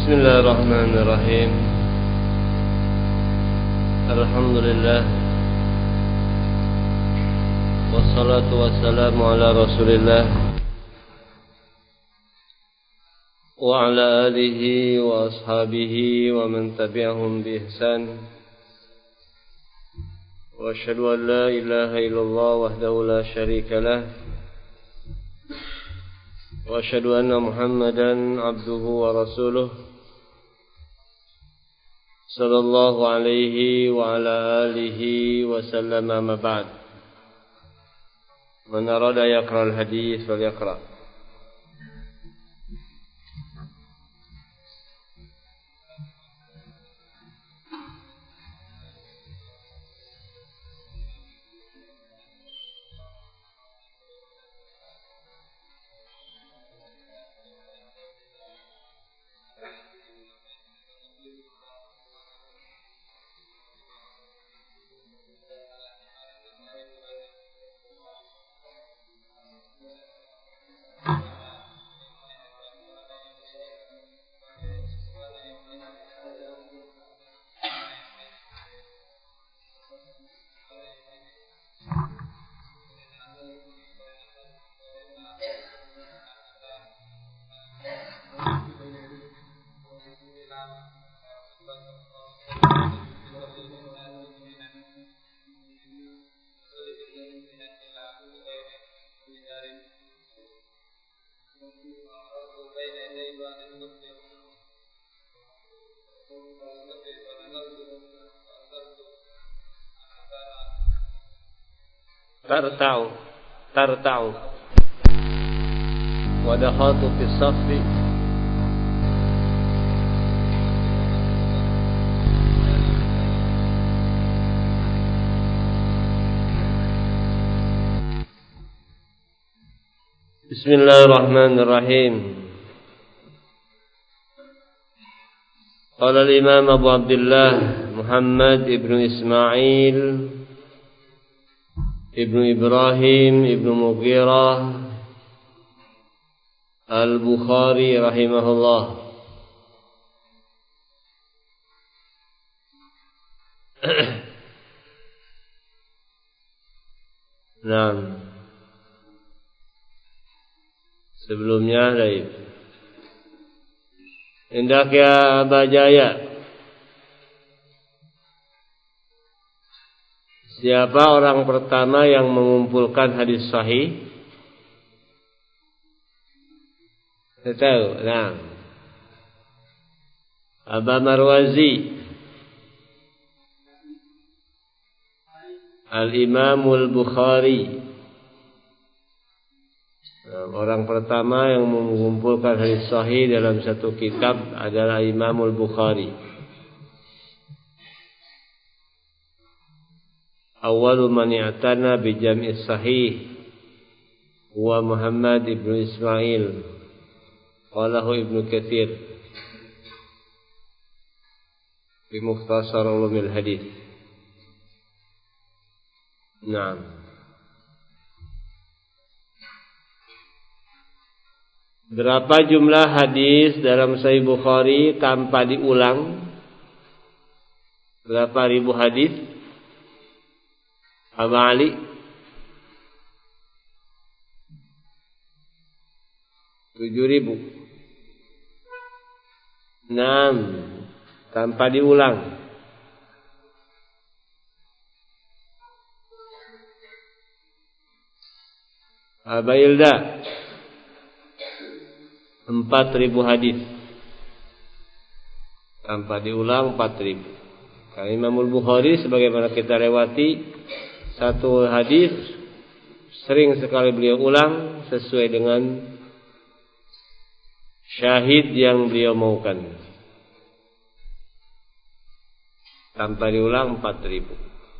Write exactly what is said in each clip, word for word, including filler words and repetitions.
Bismillahirrahmanirrahim. Alhamdulillah. Wassalatu wassalamu ala Rasulillah wa ala alihi wa ashabihi wa man tabi'ahum bi ihsan. Wa asyhadu an la ilaha illallah wahdahu la syarika lah. Wa asyhadu anna Muhammadan abduhu wa rasuluh sallallahu alaihi wa ala alihi wa sallam, amma ba'd. Man arada yaqra al-hadith falyaqra. Tarta'u Tarta'u wa dakhatu fi saffi Bismillahirrahmanirrahim. Qala al-Imam Abu Abdullah Muhammad ibnu Ismail Ibnu Ibrahim Ibnu Mughirah Al-Bukhari rahimahullah. Nah, sebelumnya dari hendak ya Aba Jaya, siapa orang pertama yang mengumpulkan hadis sahih? Saya tahu. Nah, Aba Marwazi, Al-Imamul Bukhari. Nah, orang pertama yang mengumpulkan hadis sahih dalam satu kitab adalah Imamul Bukhari. Awalu man i'tana bi jam'is sahih wa Muhammad ibnu Ismail, qalahu Ibnu Katsir fi Mukhtasar Ulumil Hadis. Naam. Berapa jumlah hadis dalam Sahih Bukhari tanpa diulang? Berapa ribu hadis? Aba Ali? Tujuh ribu. Enam. Tanpa diulang. Aba Ilda? Empat ribu hadis. Tanpa diulang empat ribu. Karena Imamul Bukhari sebagaimana kita lewati, satu hadis sering sekali beliau ulang sesuai dengan syahid yang beliau maukan. Tanpa diulang empat ribu.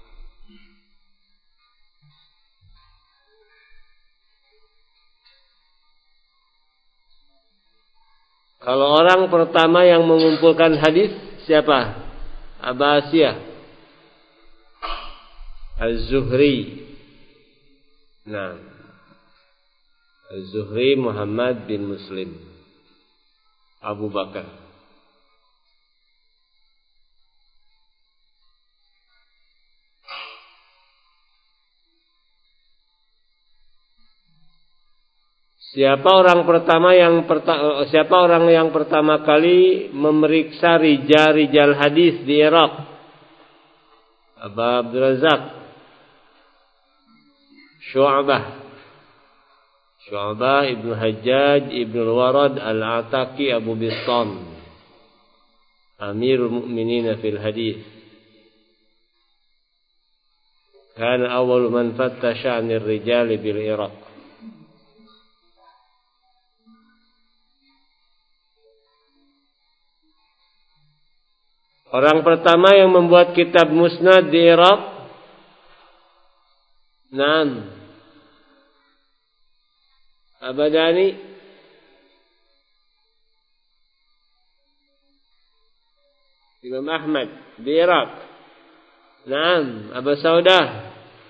Kalau orang pertama yang mengumpulkan hadis siapa? Aba Asiyah Az-Zuhri. Nah, Az-Zuhri Muhammad bin Muslim Abu Bakar. Siapa orang pertama yang perta, siapa orang yang pertama kali memeriksa rijal-rijal hadis di Irak? Abu Abdul Razak, Syu'bah, Syu'bah Ibnu Hajjaj Ibnu Warad Al-Ataki Abu Bistam, Amirul Mukminin fil Hadis. Kana awal man fattasha 'anil rijal bil Iraq. Orang pertama yang membuat kitab musnad di Irak, Naam, Abadani, Imam Ahmad di Irak. Naam, Abu Saudah.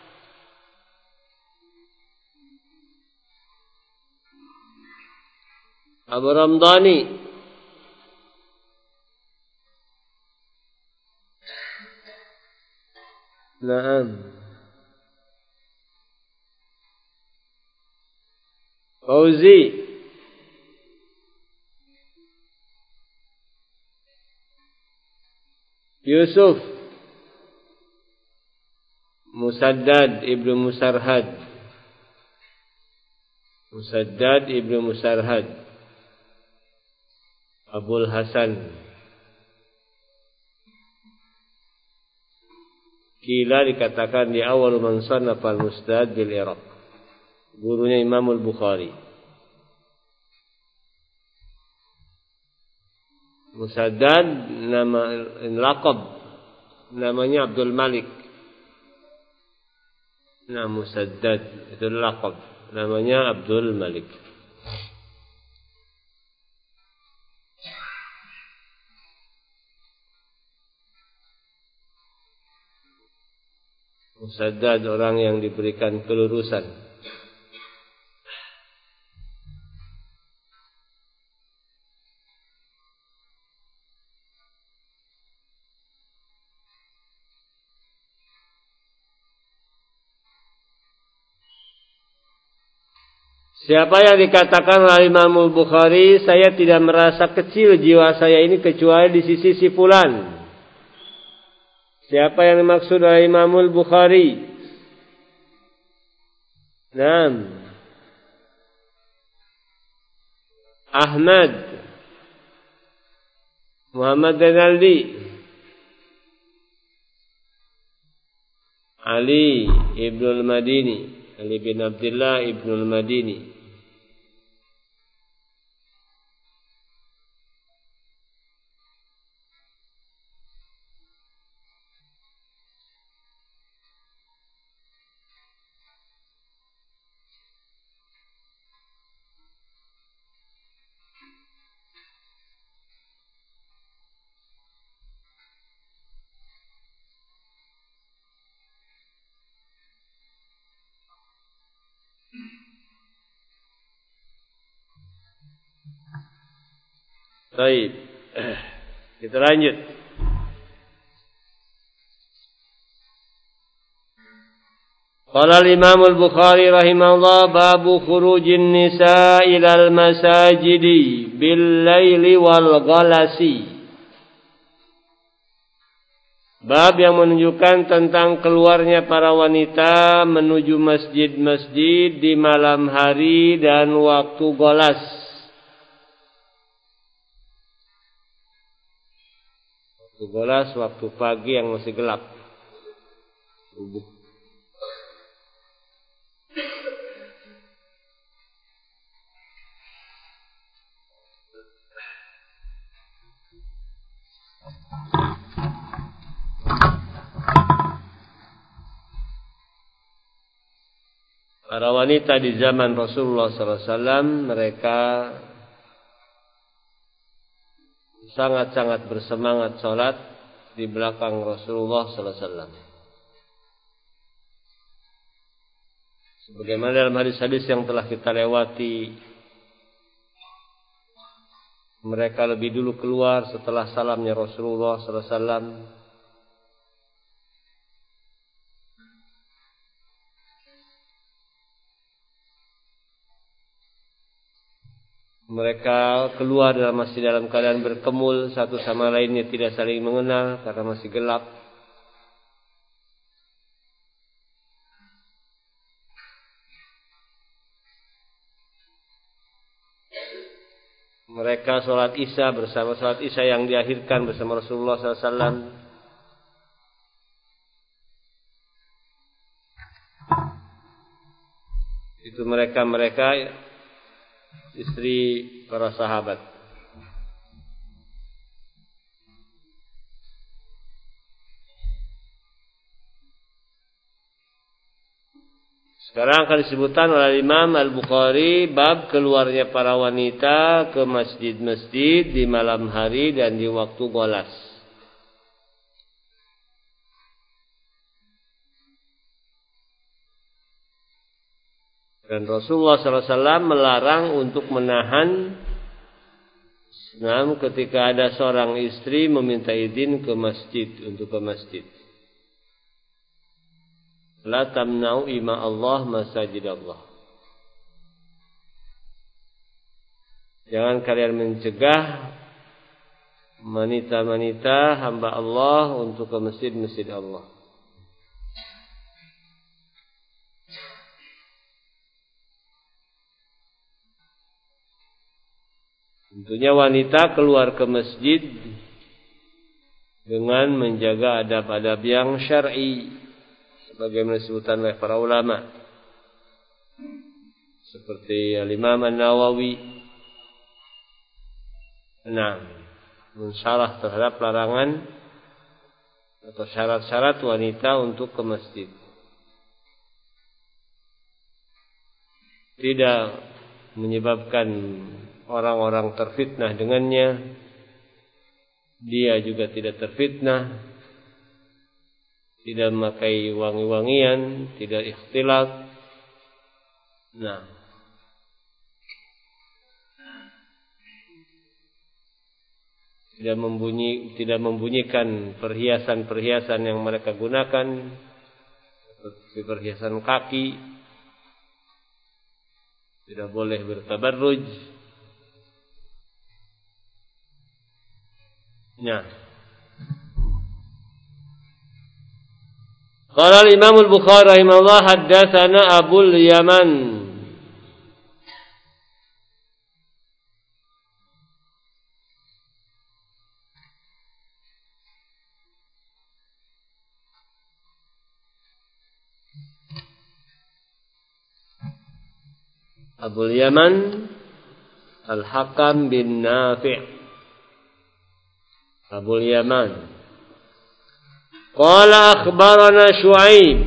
Abu Ramdhani. Naam. Fauzi. Yusuf. Musaddad Ibnu Musarhad. Musaddad Ibnu Musarhad. Abul Hasan. Kila dikatakan di awal man sannafa al-Musnad bil Iraq. Gurunya Imam Al-Bukhari. Musaddad nama laqab, namanya Abdul Malik. Nah, Musaddad itu laqab, namanya Abdul Malik. Musaddad orang yang diberikan kelurusan. Siapa yang dikatakan oleh Imam Al-Bukhari, saya tidak merasa kecil jiwa saya ini kecuali di sisi si fulan. Siapa yang dimaksud oleh Imam Al-Bukhari? Naam. Ahmad Muhammad Rinaldi, Ali Ibnu Al-Madini, Ali bin Abdullah Ibnu Al-Madini. Baik, kita lanjut. Qala al-Imam Al-Bukhari rahimahullah, babu khurujin nisa ilal masajidi bil laili wal ghalasi. Bab yang menunjukkan tentang keluarnya para wanita menuju masjid-masjid di malam hari dan waktu golas. Waktu golas, waktu pagi yang masih gelap. Subuh. Para wanita di zaman Rasulullah sallallahu alaihi wasallam, mereka sangat-sangat bersemangat salat di belakang Rasulullah sallallahu alaihi wasallam. Sebagaimana dalam hadis-hadis yang telah kita lewati, mereka lebih dulu keluar setelah salamnya Rasulullah sallallahu alaihi wasallam. mereka keluar dalam masih dalam keadaan berkemul, satu sama lainnya tidak saling mengenal karena masih gelap. Mereka sholat isya bersama sholat isya yang diakhirkan bersama Rasulullah sallallahu alaihi wasallam. Itu mereka-mereka istri para sahabat. Sekarang akan disebutkan oleh Imam Al-Bukhari bab keluarnya para wanita ke masjid-masjid di malam hari dan di waktu golas. Dan Rasulullah sallallahu alaihi wasallam melarang untuk menahan nah, ketika ada seorang istri meminta izin ke masjid untuk ke masjid. La tamna'u ima Allah masajid Allah. Jangan kalian mencegah wanita-wanita hamba Allah untuk ke masjid-masjid Allah. Tentunya wanita keluar ke masjid dengan menjaga adab-adab yang syar'i sebagaimana disebutkan oleh para ulama seperti Al-Imam An-Nawawi nah mensyarah terhadap larangan atau syarat-syarat wanita untuk ke masjid. Tidak menyebabkan orang-orang terfitnah dengannya, dia juga tidak terfitnah, tidak memakai wangi-wangian, tidak ikhtilat. Nah, tidak membunyi, tidak membunyikan perhiasan-perhiasan yang mereka gunakan, seperti perhiasan kaki, tidak boleh bertabarruj. Nah, qala al-Imam al-Bukhari rahimahullah haddatsana Abul Yaman Abul Yaman Al-Hakam bin Nafi' Abul Yaman qala akhbarana Syu'aib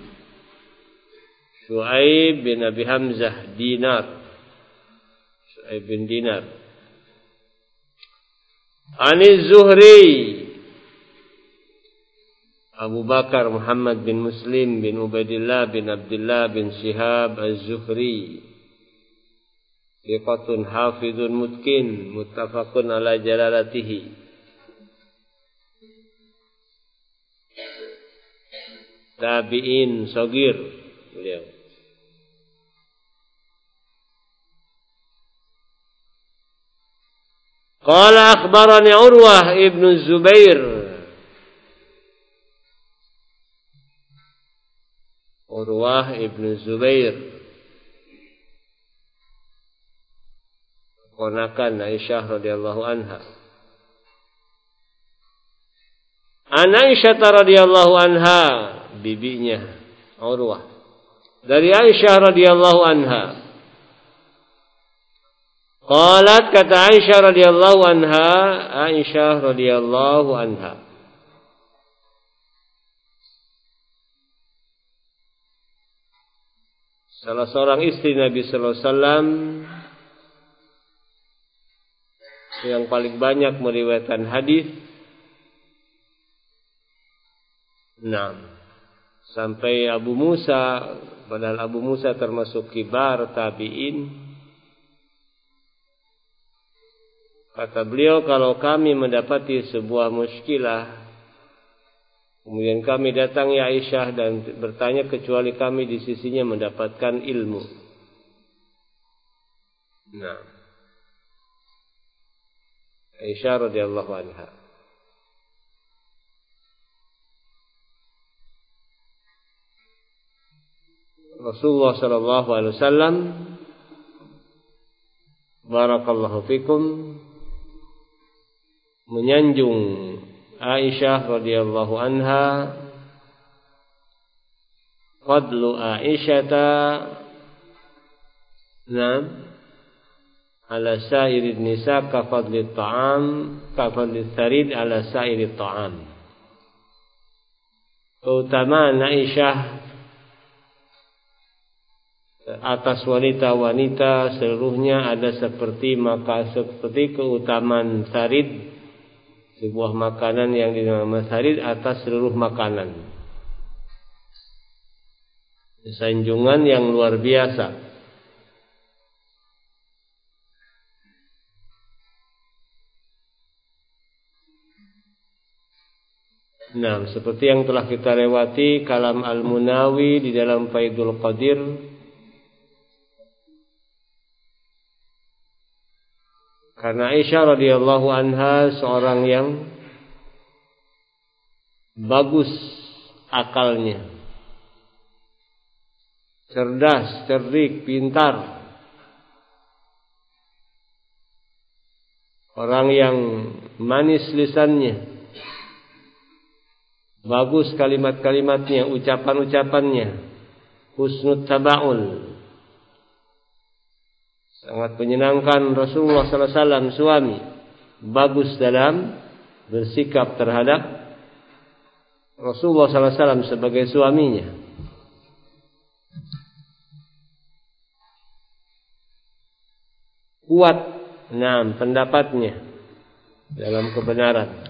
Syu'aib bin Abi Hamzah Dinar Syu'aib bin Dinar Ani Zuhri Abu Bakar Muhammad bin Muslim bin Ubaidillah bin Abdullah bin Shihab Az-Zuhri thiqatun hafizun mutqin muttafaqun ala jalalatihi. Tabi'in shagir beliau. Qala akhbarani Urwah ibn Zubair Urwah ibn Zubair ponakan Aisyah radhiyallahu anha. An Aisyah radhiyallahu anha, bibinya Urwah. Dari Aisyah radhiyallahu anha. Qalat kata Aisyah radhiyallahu anha, Aisyah radhiyallahu anha. Salah seorang istri Nabi sallallahu alaihi wasallam yang paling banyak meriwayatkan hadis. Nah, sampai Abu Musa, padahal Abu Musa termasuk kibar tabi'in. Kata beliau, kalau kami mendapati sebuah muskilah, kemudian kami datangi Aisyah dan bertanya, kecuali kami di sisinya mendapatkan ilmu. Nah, Aisyah radhiyallahu anha. Rasulullah sallallahu alaihi wasallam barakallahu fikum menyanjung Aisyah radhiyallahu anha, fadlu Aisyata nam ala sairid nisa ka fadli ta'am ka fadli tharid ala sairid ta'am. Keutamaan Aisyah atas wanita-wanita seluruhnya ada seperti maka seperti keutamaan tharid, sebuah makanan yang dinamakan tharid atas seluruh makanan. Sanjungan yang luar biasa. Nah, seperti yang telah kita lewati kalam Al-Munawi di dalam Faidul Qadir, karena Aisyah radhiyallahu anha seorang yang bagus akalnya, cerdas, cerdik, pintar, orang yang manis lisannya, bagus kalimat-kalimatnya, ucapan-ucapannya, husnul tabaul, sangat menyenangkan Rasulullah sallallahu alaihi wasallam suami, bagus dalam bersikap terhadap Rasulullah sallallahu alaihi wasallam sebagai suaminya. Kuat, nah, pendapatnya dalam kebenaran.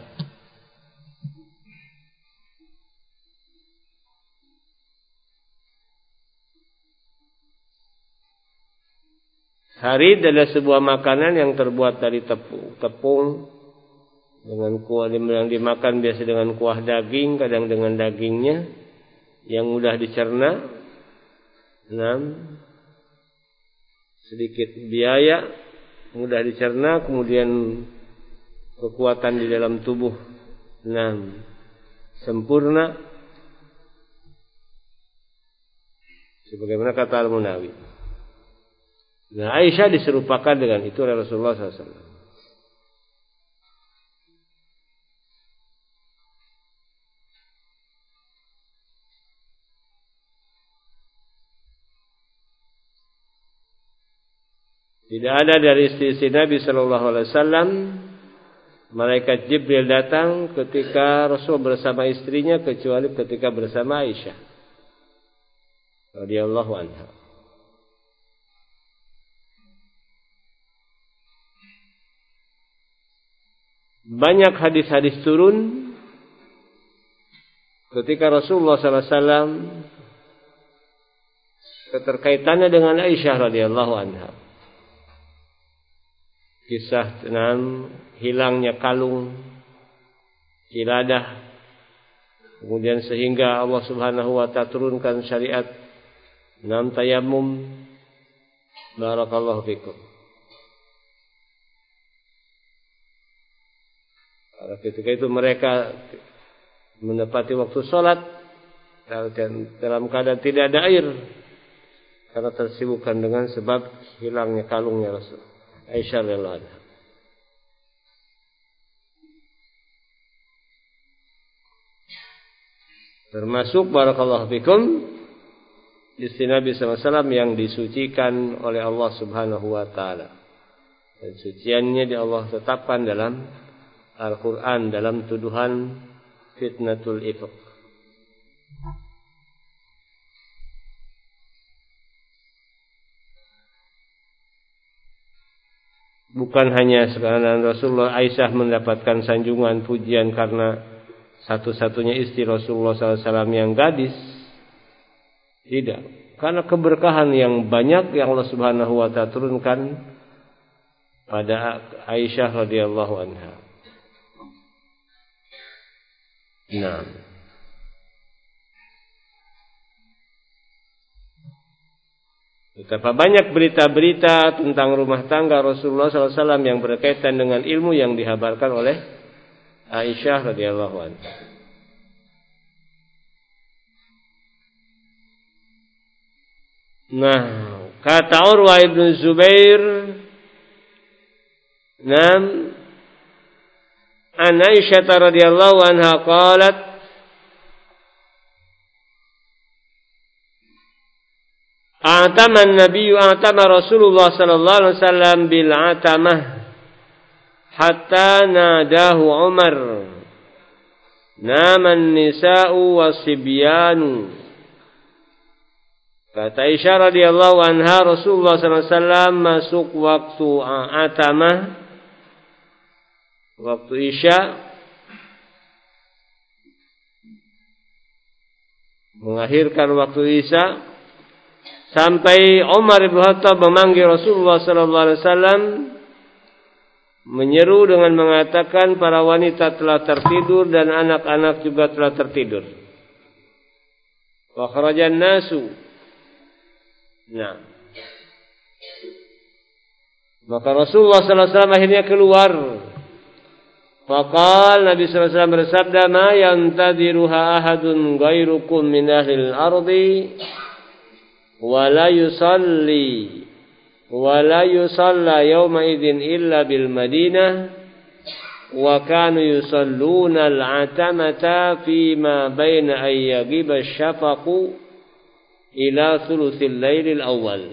Harid adalah sebuah makanan yang terbuat dari tepung, tepung dengan kuah yang dimakan biasa dengan kuah daging, kadang dengan dagingnya yang mudah dicerna. enam Sedikit biaya, mudah dicerna, kemudian kekuatan di dalam tubuh enam sempurna. Sebagaimana kata Al-Munawi. Nah, Aisyah diserupakan dengan itu oleh Rasulullah sallallahu alaihi wasallam. Tidak ada dari istri-istri Nabi sallallahu alaihi wasallam malaikat Jibril datang ketika Rasul bersama istrinya kecuali ketika bersama Aisyah radhiyallahu anha. Banyak hadis-hadis turun ketika Rasulullah sallallahu alaihi wasallam keterkaitannya dengan Aisyah radhiyallahu anha. Kisah tentang hilangnya kalung iladah, kemudian sehingga Allah Subhanahu wa taala turunkan syariat enam tayamum. Barakallahu fikum. Ketika itu mereka menepati waktu sholat dan dalam keadaan tidak ada air karena tersibukkan dengan sebab hilangnya kalungnya Rasul Aisyah radhiyallahu anha. Termasuk barakallahu fikum istri Nabi sallallahu alaihi wasallam yang disucikan oleh Allah Subhanahu wa taala. Dan suciannya di Allah tetapkan dalam Al-Quran dalam tuduhan fitnatul ifk. Bukan hanya sekarang Rasulullah Aisyah mendapatkan sanjungan pujian karena satu-satunya istri Rasulullah sallallahu alaihi wasallam yang gadis. Tidak, karena keberkahan yang banyak yang Allah Subhanahu wa taala turunkan pada Aisyah radhiyallahu anha. Nah, Betapa banyak berita-berita tentang rumah tangga Rasulullah sallallahu alaihi wasallam yang berkaitan dengan ilmu yang dihabarkan oleh Aisyah radhiyallahu anha. Nah, kata Urwah ibn Zubair, nam an Aisyah radhiyallahu anha qalat A'tama an-nabiy a'tama Rasulullah sallallahu alaihi wasallam bil 'atamah hatta nadahu Umar naman nisa'u wasibyanu. Kata Aisyah radhiyallahu anha, Rasulullah sallallahu alaihi wasallam masuk waktu 'atamah, waktu Isya, mengakhirkan waktu Isya, sampai Umar bin Khattab memanggil Rasulullah sallallahu alaihi wasallam, menyeru dengan mengatakan para wanita telah tertidur dan anak-anak juga telah tertidur. Wa kharajan nasu. Nah. Maka Rasulullah sallallahu alaihi wasallam akhirnya keluar. Faqal Nabi sallallahu alaihi wasallam bersabda, "Ma yantadiruha ahadun ghairukum min ahlil ardi." Wala yusalli wala yusalla yawma idzin illa bil Madinah wa kanu yusalluna al-'atamata fi ma baina ayyagiba asy-syafaqu ila thuluthil lailil awal.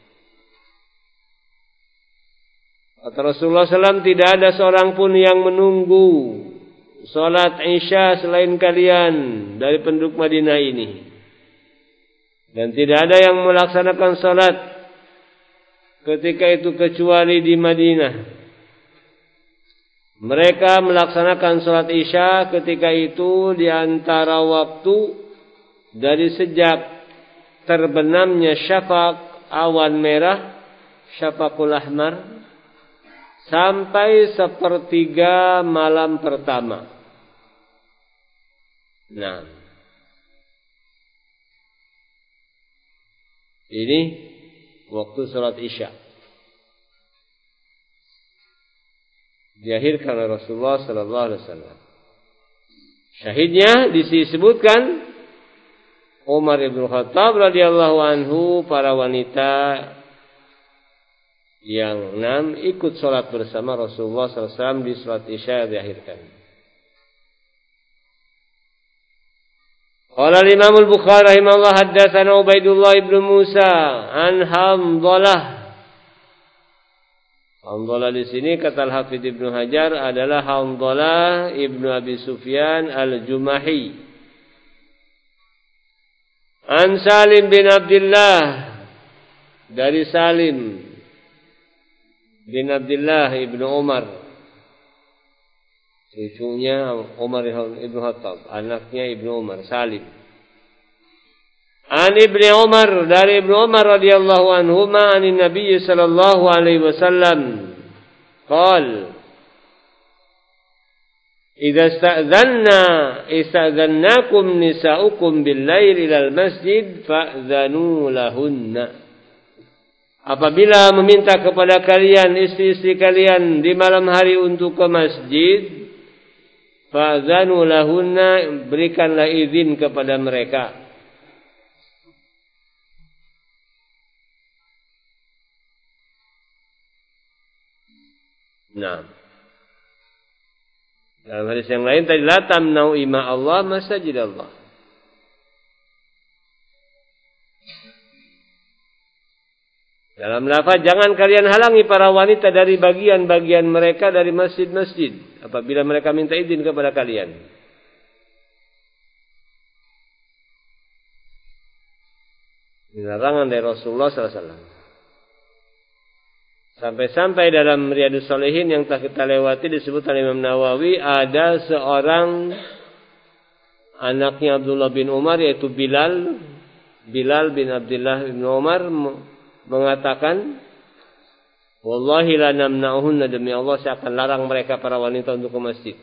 Kata Rasulullah sallallahu alaihi wasallam, tidak ada seorang pun yang menunggu salat Isya selain kalian dari penduduk Madinah ini. Dan tidak ada yang melaksanakan salat ketika itu kecuali di Madinah. Mereka melaksanakan salat Isya ketika itu di antara waktu dari sejak terbenamnya syafaq awan merah, syafaqul ahmar, sampai sepertiga malam pertama. Nah, ini waktu salat Isya. Diakhirkan oleh Rasulullah sallallahu alaihi wasallam. Syahidnya disebutkan Umar bin Khattab radhiyallahu anhu, para wanita yang enam ikut salat bersama Rasulullah sallallahu alaihi wasallam di salat Isya diakhirkan. Qala al-Imam al-Bukhari rahimahullah haddatsana Ubaidullah ibn Musa an Hamdalah. Hamdalah di sini kata Al-Hafidz Ibnu Hajar adalah Hamdalah ibnu Abi Sufyan al-Jumahi. An Salim bin Abdullah, dari Salim bin Abdullah ibnu Umar, cucunya Umar ibn Khattab, anaknya Ibnu Umar, Salim. An Ibnu Umar, dari Ibnu Umar radhiyallahu anhuma, anin Nabi sallallahu alaihi wasallam, qala idza ista'dhanna ista'dhannakum nisa'ukum bil-lail ilal masjid fa'dhanu lahunna. Apabila meminta kepada kalian, istri-istri kalian di malam hari untuk ke masjid, fa'dhanu lahunna, berikanlah izin kepada mereka. Nah, dalam hadis yang lain tadi, la tamna'u ima Allah masajid Allah. Dalam lafaz, jangan kalian halangi para wanita dari bagian-bagian mereka dari masjid-masjid apabila mereka minta izin kepada kalian. Ini larangan dari Rasulullah sallallahu alaihi wasallam. Sampai-sampai dalam Riyadhus Shalihin yang telah kita lewati disebut oleh Imam Nawawi, ada seorang anaknya Abdullah bin Umar, yaitu Bilal, Bilal bin Abdullah bin Umar, mengatakan, wallahi la namna'uhunna, demi Allah saya akan larang mereka para wanita untuk ke masjid.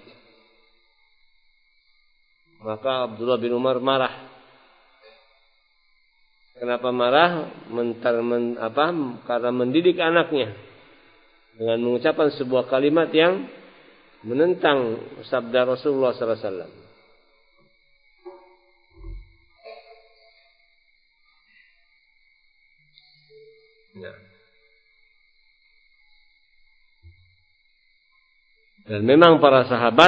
Maka Abdullah bin Umar marah. Kenapa marah? Mentar, men, apa? Karena mendidik anaknya dengan mengucapkan sebuah kalimat yang menentang sabda Rasulullah sallallahu alaihi wasallam. Nah. Dan memang para sahabat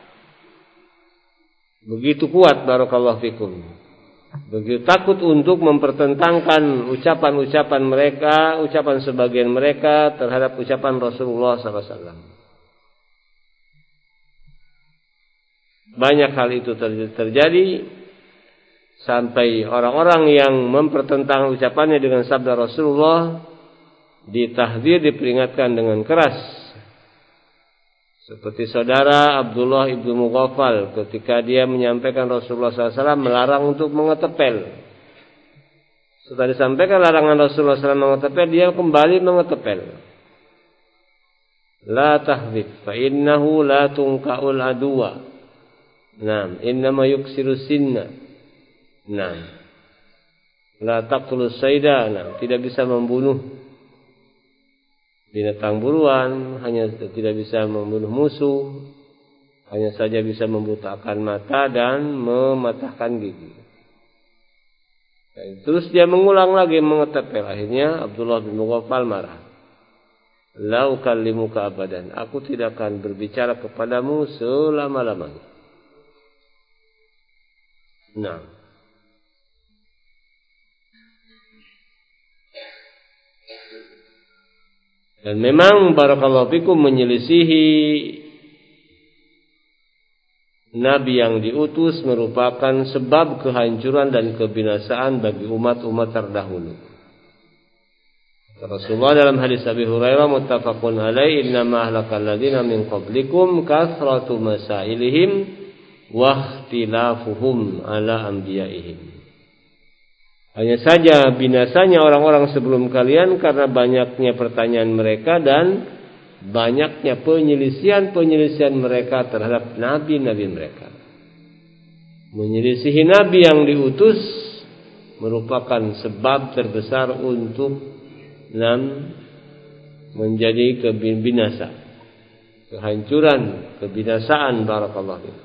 begitu kuat, barakallahu fikum, begitu takut untuk mempertentangkan ucapan-ucapan mereka, ucapan sebagian mereka terhadap ucapan Rasulullah sallallahu alaihi wasallam. Banyak hal itu terjadi sampai orang-orang yang mempertentangkan ucapannya dengan sabda Rasulullah ditahdzir, diperingatkan dengan keras. Seperti saudara Abdullah ibnu Mughaffal ketika dia menyampaikan Rasulullah sallallahu alaihi wasallam melarang untuk mengetepel. Setelah disampaikan larangan Rasulullah sallallahu alaihi wasallam mengetepel, dia kembali mengetepel. La tahdzib fa innahu la tunqa'ul aduwa. Naam, innama yuksiru sinna. Naam. La taqtulus sayda, naam, tidak bisa membunuh binatang buruan, hanya tidak bisa membunuh musuh, hanya saja bisa membutakan mata dan mematahkan gigi. Dan terus dia mengulang lagi mengetepel. Akhirnya Abdullah bin Mughaffal marah. La ukallimuka abadan, aku tidak akan berbicara kepadamu selama-lamanya. Nah, dan memang barakallahu fikum menyelisihi Nabi yang diutus merupakan sebab kehancuran dan kebinasaan bagi umat-umat terdahulu. Rasulullah dalam hadis Abi Hurairah muttafaqun alaih, innama ahlakal ladzina min qablikum kathratu masailihim wa ikhtilafuhum ala anbiya'ihim. Hanya saja binasanya orang-orang sebelum kalian karena banyaknya pertanyaan mereka dan banyaknya penyelisihan-penyelisihan mereka terhadap nabi-nabi mereka. Menyelisihi nabi yang diutus merupakan sebab terbesar untuk nam menjadi kebinasa, kehancuran, kebinasaan, barakallahu fikum.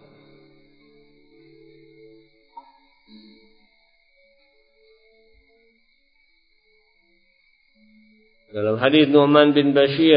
Dalam hadis Nu'man bin Bashir,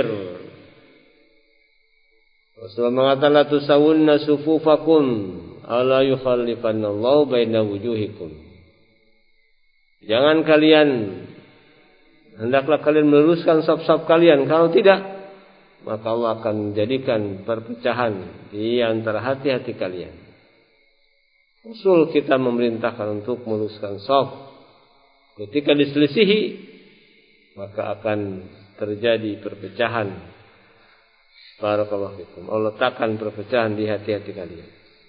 Rasulullah mengatakan, la tusawunna sufufakum ala yukhallifannallahu baina wujuhikum. Jangan kalian, hendaklah kalian meluruskan saf-saf kalian. Kalau tidak, maka Allah akan menjadikan perpecahan di antara hati-hati kalian. Rasul kita memerintahkan untuk meluruskan saf. Ketika diselisihi, maka akan terjadi perpecahan. Barakallahu fikum. Allah letakkan perpecahan di hati-hati kalian.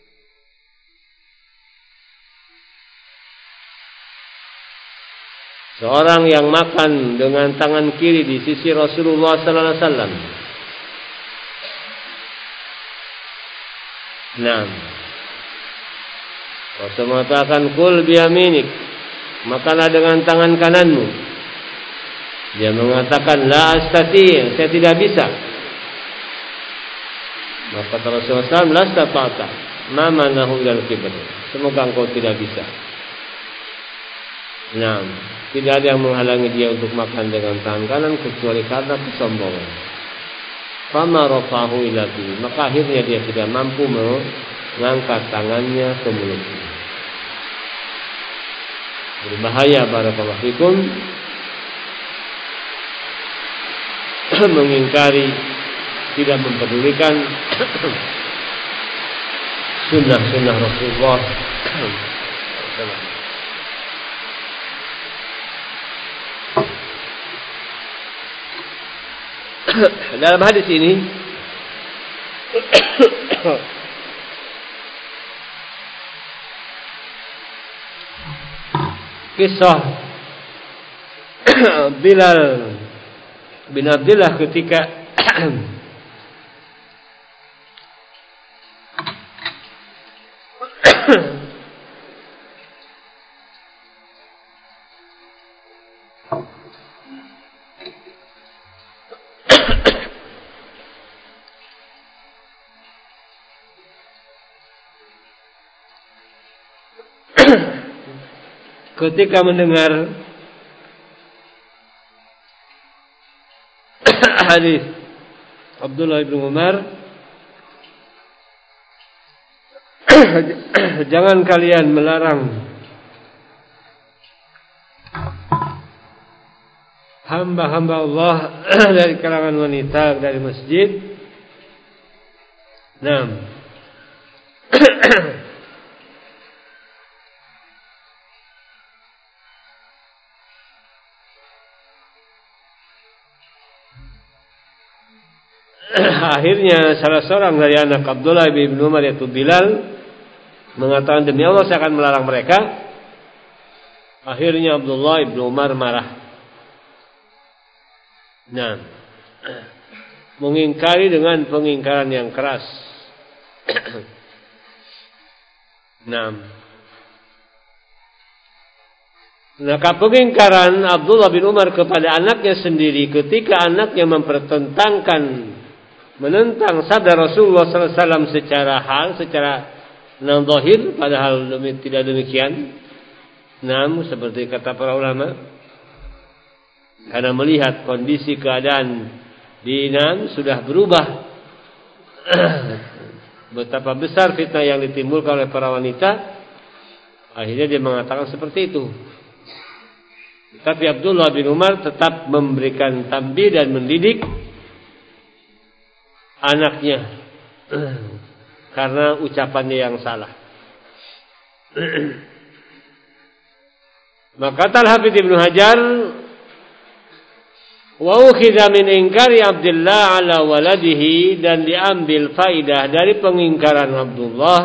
Seorang yang makan dengan tangan kiri di sisi Rasulullah sallallahu alaihi wasallam. Naam. Rasul mengatakan, "Kul biyaminik." Makanlah dengan tangan kananmu. Dia mengatakan, la astati', saya tidak bisa. Maka Rasulullah sallallahu alaihi wasallam, la stata'ta ma manahu ilal kibr. Semoga engkau tidak bisa. Nah, tidak ada yang menghalangi dia untuk makan dengan tangan kanan kecuali karena kesombongan. Fama rafa'ahu ila bi, maka akhirnya dia tidak mampu mengangkat tangannya ke mulutnya. Berbahaya, barakallahu fikum, mengingkari, tidak mempedulikan sunnah-sunnah Rasulullah. Dalam hadis ini kisah Bilal bin Abdullah ketika ketika mendengar hadis Abdullah bin Umar, jangan kalian melarang hamba-hamba Allah dari kalangan wanita dari masjid. Naam. Akhirnya salah seorang dari anak Abdullah bin Umar yaitu Bilal mengatakan, demi Allah saya akan melarang mereka. Akhirnya Abdullah bin Umar marah. Nah, mengingkari dengan pengingkaran yang keras. Nah, maka pengingkaran Abdullah bin Umar kepada anaknya sendiri ketika anaknya mempertentangkan, menentang sabda Rasulullah sallallahu alaihi wasallam secara hal, secara zahir, padahal tidak demikian. Namun seperti kata para ulama, karena melihat kondisi keadaan di Iran sudah berubah, betapa besar fitnah yang ditimbulkan oleh para wanita, akhirnya dia mengatakan seperti itu. Tapi Abdullah bin Umar tetap memberikan tambih dan mendidik anaknya karena ucapannya yang salah. Maka kata Al-Hafidz Ibnu Hajar, wa ukhidha min inkari Abdullah ala waladihi, dan diambil faidah dari pengingkaran Abdullah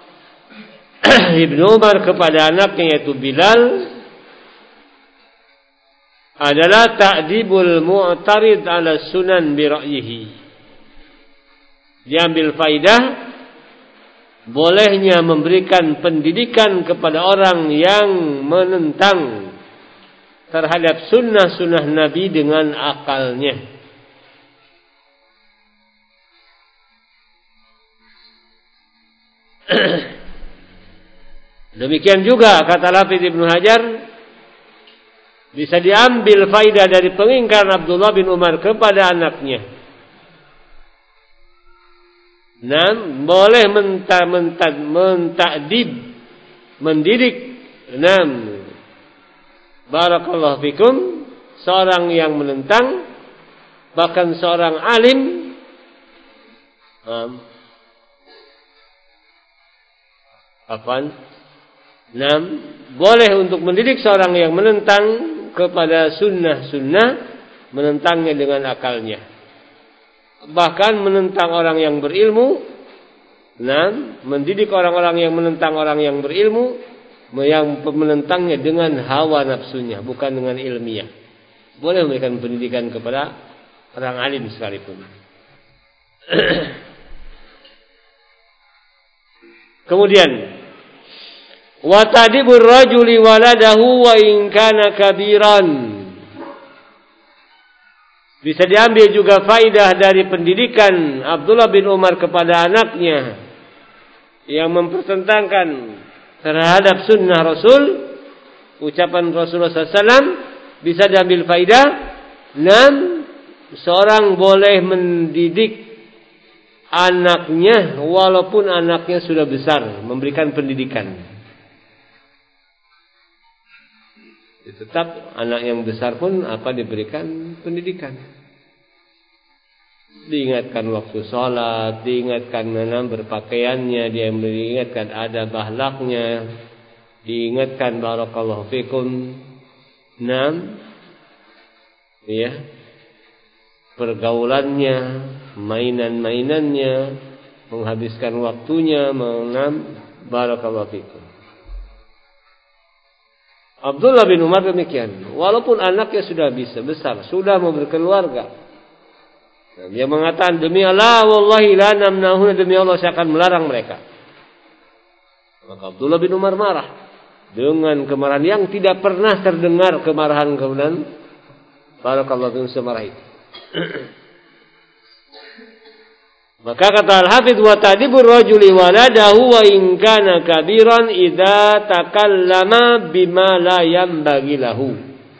Ibnu Umar kepada anaknya yaitu Bilal adalah ta'dibul mu'tarid ala sunan bi ra'yihi. Diambil faidah bolehnya memberikan pendidikan kepada orang yang menentang terhadap sunnah-sunnah Nabi dengan akalnya. Demikian juga kata Al-Hafidz Ibnu Hajar, bisa diambil faidah dari pengingkaran Abdullah bin Umar kepada anaknya. Nah, boleh menta, menta, mentakdib, mendidik. Nah, barakallahu fikum, seorang yang menentang, bahkan seorang alim, um, apaan? Nah, boleh untuk mendidik seorang yang menentang kepada sunnah-sunnah, menentangnya dengan akalnya. Bahkan menentang orang yang berilmu, nah, mendidik orang-orang yang menentang orang yang berilmu, yang menentangnya dengan hawa nafsunya, bukan dengan ilmiah. Boleh memberikan pendidikan kepada orang alim sekalipun. Kemudian, wa tadibur rajuli waladahu wa in kana kabiran. Bisa diambil juga faidah dari pendidikan Abdullah bin Umar kepada anaknya yang mempertentangkan terhadap sunnah Rasul, ucapan Rasulullah sallallahu alaihi wasallam, bisa diambil faidah. Dan seorang boleh mendidik anaknya walaupun anaknya sudah besar, memberikan pendidikan. Tetap anak yang besar pun apa diberikan pendidikan. Diingatkan waktu sholat, diingatkan menam berpakaiannya, dia diingatkan adab akhlaknya, diingatkan barakallahu fikum, enam, ya, pergaulannya, mainan-mainannya, menghabiskan waktunya, menam barakallahu fikum. Abdullah bin Umar demikian. Walaupun anaknya sudah bisa besar, sudah mau berkeluarga, nah, dia mengatakan, demi Allah, wallahi la namnahuna, demi Allah saya akan melarang mereka. Maka Abdullah bin Umar marah dengan kemarahan yang tidak pernah terdengar, kemarahan kemudian barakallahu fikum semarah itu. Maka kata Al-Hafidz wa ta'dibur rajuli waladahu wa in kana kabiran idza takallama bima la yanbaghi lahu.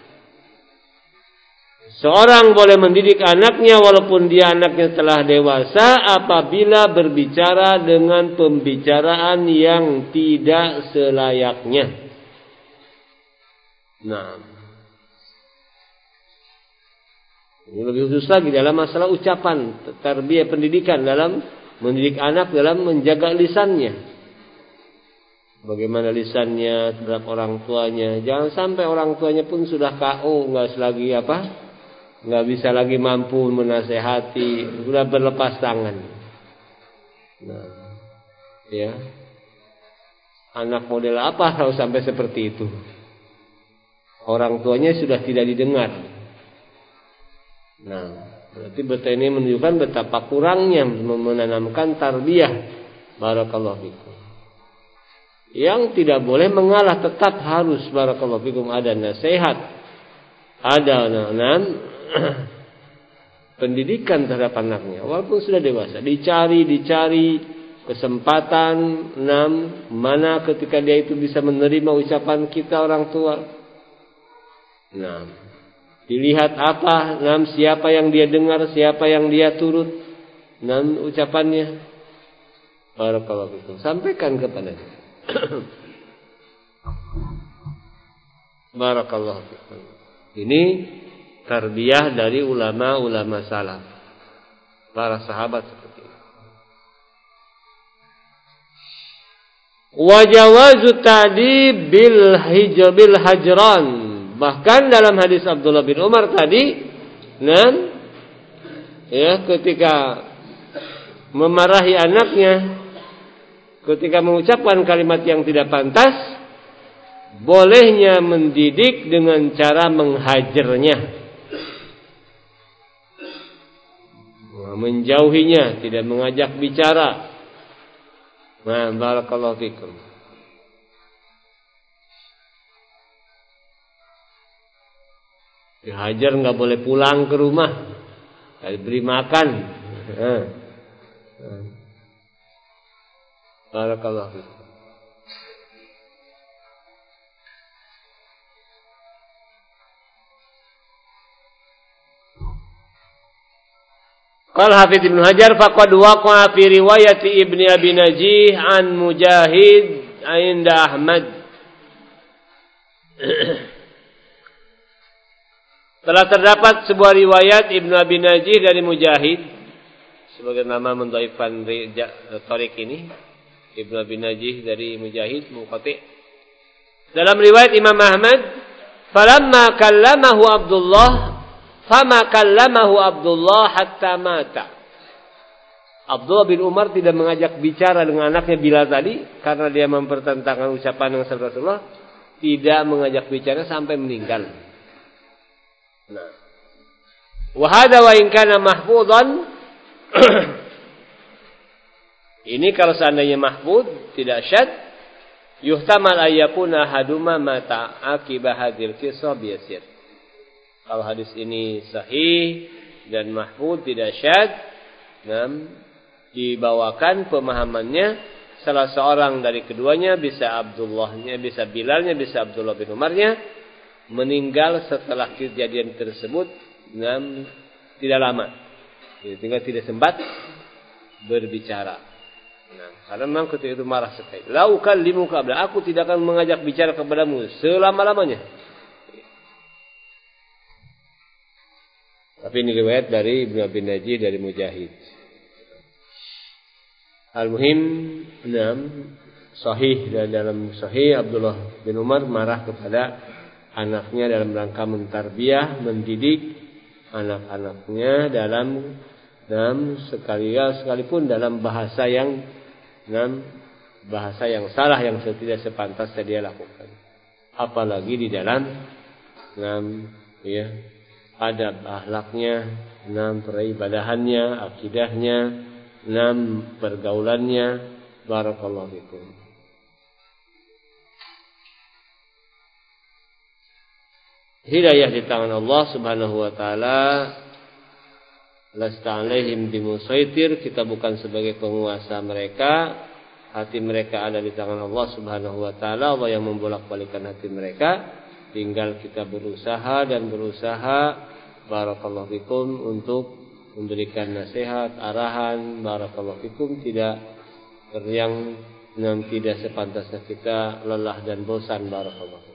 Seorang boleh mendidik anaknya walaupun dia anaknya telah dewasa apabila berbicara dengan pembicaraan yang tidak selayaknya. Nah, ini lebih khusus lagi dalam masalah ucapan, tarbiyah pendidikan dalam mendidik anak dalam menjaga lisannya. Bagaimana lisannya terhadap orang tuanya. Jangan sampai orang tuanya pun sudah K O, enggak lagi apa? Enggak bisa lagi mampu menasehati, sudah berlepas tangan. Nah, ya. Anak model apa kalau sampai seperti itu? Orang tuanya sudah tidak didengar. Nah, berarti beta ini menunjukkan betapa kurangnya menanamkan tarbiyah. Barakallahu fikum. Yang tidak boleh mengalah, tetap harus barakallahu fikum ada nasihat, ada nan pendidikan terhadap anaknya walaupun sudah dewasa. Dicari, dicari kesempatan enam mana ketika dia itu bisa menerima ucapan kita orang tua. Nah, dilihat apa, nam siapa yang dia dengar, siapa yang dia turut, nam ucapannya. Barakallahu fikum. Sampaikan kepadanya. Barakallahu fikum. Ini tarbiyah dari ulama-ulama salaf, para sahabat seperti ini. Wa jawazu ta'dib bil hijbil hajran. Bahkan dalam hadis Abdullah bin Umar tadi, nah, ya, ketika memarahi anaknya, ketika mengucapkan kalimat yang tidak pantas, bolehnya mendidik dengan cara menghajarnya, menjauhinya, tidak mengajak bicara. Nah, barakallahu fikum. Dihajar, nggak boleh pulang ke rumah, nggak diberi makan. Nah. Barakallahu fikum. Qala Hafidz Ibnu Hajar faqad waqa'a fi riwayat Ibnu Abi Najih an Mujahid 'inda Ahmad. Telah terdapat sebuah riwayat Ibnu Abi Najih dari Mujahid, sebagai nama mendhaifkan tarik ini. Ibnu Abi Najih dari Mujahid munqati. Dalam riwayat Imam Ahmad, falamma kallamahu Abdullah fama kallamahu Abdullah hatta mata. Abdullah bin Umar tidak mengajak bicara dengan anaknya Bilal tadi karena dia mempertentangkan ucapan dengan Rasulullah, tidak mengajak bicara sampai meninggal. Nah, wa hada wa in kana mahfudhan. Ini kalau seandainya mahfud, tidak syad, yuhtamal ayyakuna haduma mata akiba hadil qissah biyasir. Kalau hadis ini sahih dan mahfud, tidak syad, dan dibawakan pemahamannya salah seorang dari keduanya, bisa Abdullahnya, bisa Bilalnya, bisa Abdullah bin Umarnya, meninggal setelah kejadian tersebut dan tidak lama, tinggal tidak sempat berbicara. Nah, karena memang ketika itu marah sekali. La ukallimuka abda, aku tidak akan mengajak bicara kepadamu selama-lamanya. Tapi ini riwayat dari Ibnu Abi Najih dari Mujahid. Al-muhim, enam sahih, dan dalam sahih Abdullah bin Umar marah kepada anaknya dalam rangka mentarbiyah, mendidik anak-anaknya dalam dalam sekali sekalipun dalam bahasa yang dalam bahasa yang salah, yang tidak sepantasnya dia lakukan. Apalagi di dalam dalam ya adab akhlaknya, dalam peribadahannya, akidahnya, dalam pergaulannya. Barakallahu fikum. Hidayah di tangan Allah Subhanahu wa taala. Lasta alaihim bimusaitir, kita bukan sebagai penguasa mereka. Hati mereka ada di tangan Allah Subhanahu wa taala. Allah yang membolak-balikkan hati mereka. Tinggal kita berusaha dan berusaha barakallahu fikum untuk memberikan nasihat, arahan, barakallahu fikum, tidak yang yang tidak sepantasnya kita lelah dan bosan, barakallahu.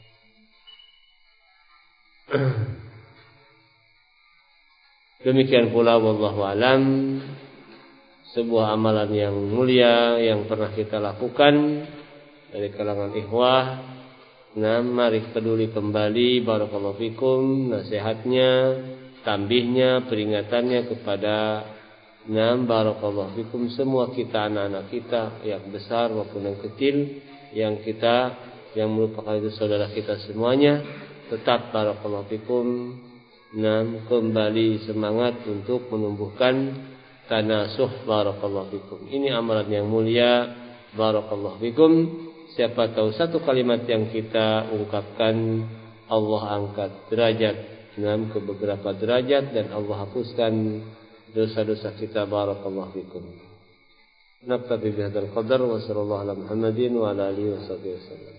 Demikian pula wallahu alam, sebuah amalan yang mulia yang pernah kita lakukan dari kalangan ikhwah. Nah, mari peduli kembali barakallahu fikum nasihatnya, tambihnya, peringatannya kepada nam barakallahu fikum semua kita, anak-anak kita yang besar maupun yang kecil, yang kita yang merupakan itu saudara kita semuanya, tetap barakallahu fikum nam kembali semangat untuk menumbuhkan tanasuh barakallahu fikum. Ini amalan yang mulia barakallahu fikum. Siapa tahu satu kalimat yang kita ungkapkan Allah angkat derajat nam ke beberapa derajat dan Allah hapuskan dosa-dosa kita barakallahu fikum. Naktabi bihadzal qadar wa sallallahu ala Muhammadin wa ala alihi wasallam.